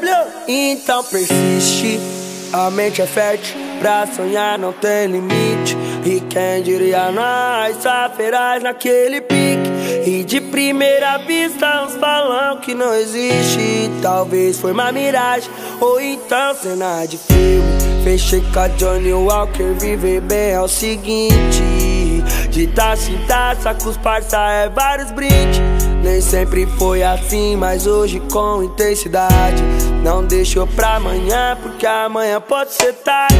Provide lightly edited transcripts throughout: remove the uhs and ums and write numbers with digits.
Então persiste, a mente é fértil, pra sonhar não tem limite. E quem diria nós, só feraz naquele pique. E de primeira vista uns falam que não existe. Talvez foi uma miragem, ou então cena de filme. Fechei com a Johnny Walker, viver bem é o seguinte: de taça em taça com os parça é vários brindes. Nem sempre foi assim, mas hoje com intensidade. Não deixou pra amanhã, porque amanhã pode ser tarde.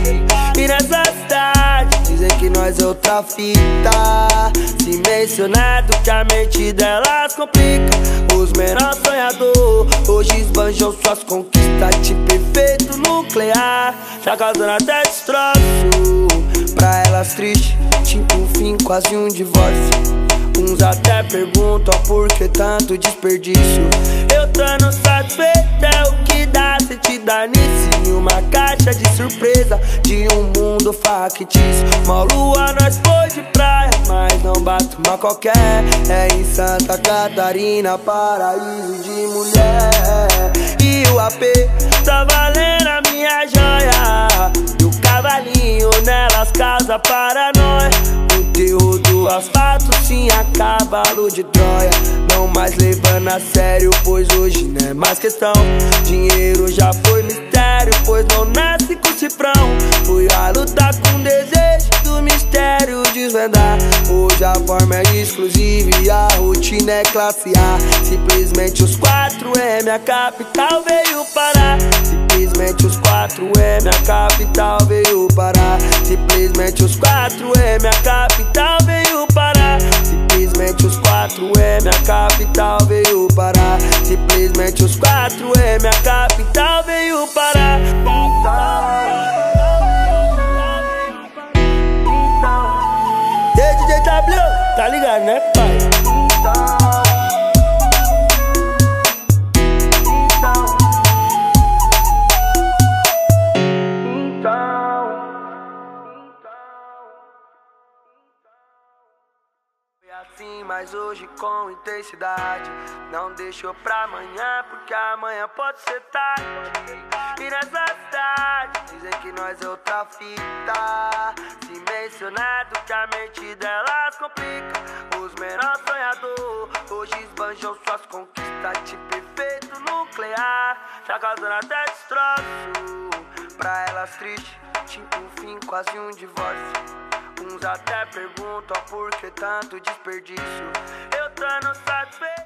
E nessa cidade dizem que nós é outra fita. Se mencionado que a mente delas complica. Os menores sonhador hoje esbanjam suas conquistas. Tipo efeito nuclear, já causando até destroço. Pra elas triste, tipo um fim, quase um divórcio. Uns até perguntam por que tanto desperdício. Eu tô no satisfeito, é o que dá sentido nisso. Em uma caixa de surpresa de um mundo factício. Mó lua nós foi de praia, mas não bate uma qualquer. É em Santa Catarina, paraíso de mulher. E o AP tá valendo a minha joia. E o cavalinho nelas causa paranoia. O terror do asfalto sim a cavalo de Troia. Não mais levando a sério, pois hoje não é mais questão. Dinheiro já foi mistério, pois não nasce com cifrão. Fui a lutar com desejo do mistério desvendar. Hoje a forma é exclusiva e a rotina é classe A. Simplesmente os 4M, a capital veio parar. Simplesmente os 4M, a capital veio parar. Simplesmente os 4M, a capital veio parar. Simplesmente os 4M, a capital veio parar. Simplesmente os 4M, a capital veio parar. E aí, DJ W, tá ligado, né, pai? Assim, mas hoje com intensidade. Não deixou pra amanhã, porque amanhã pode ser tarde. E nessa cidade dizem que nós é outra fita. Se mencionado que a mente delas complica. Os menores sonhador hoje esbanjam suas conquistas. Tipo efeito nuclear, já causando até destroço. Pra elas triste, tipo um fim, quase um divórcio. Uns até perguntam por que tanto desperdício. Eu tô no satisfeito.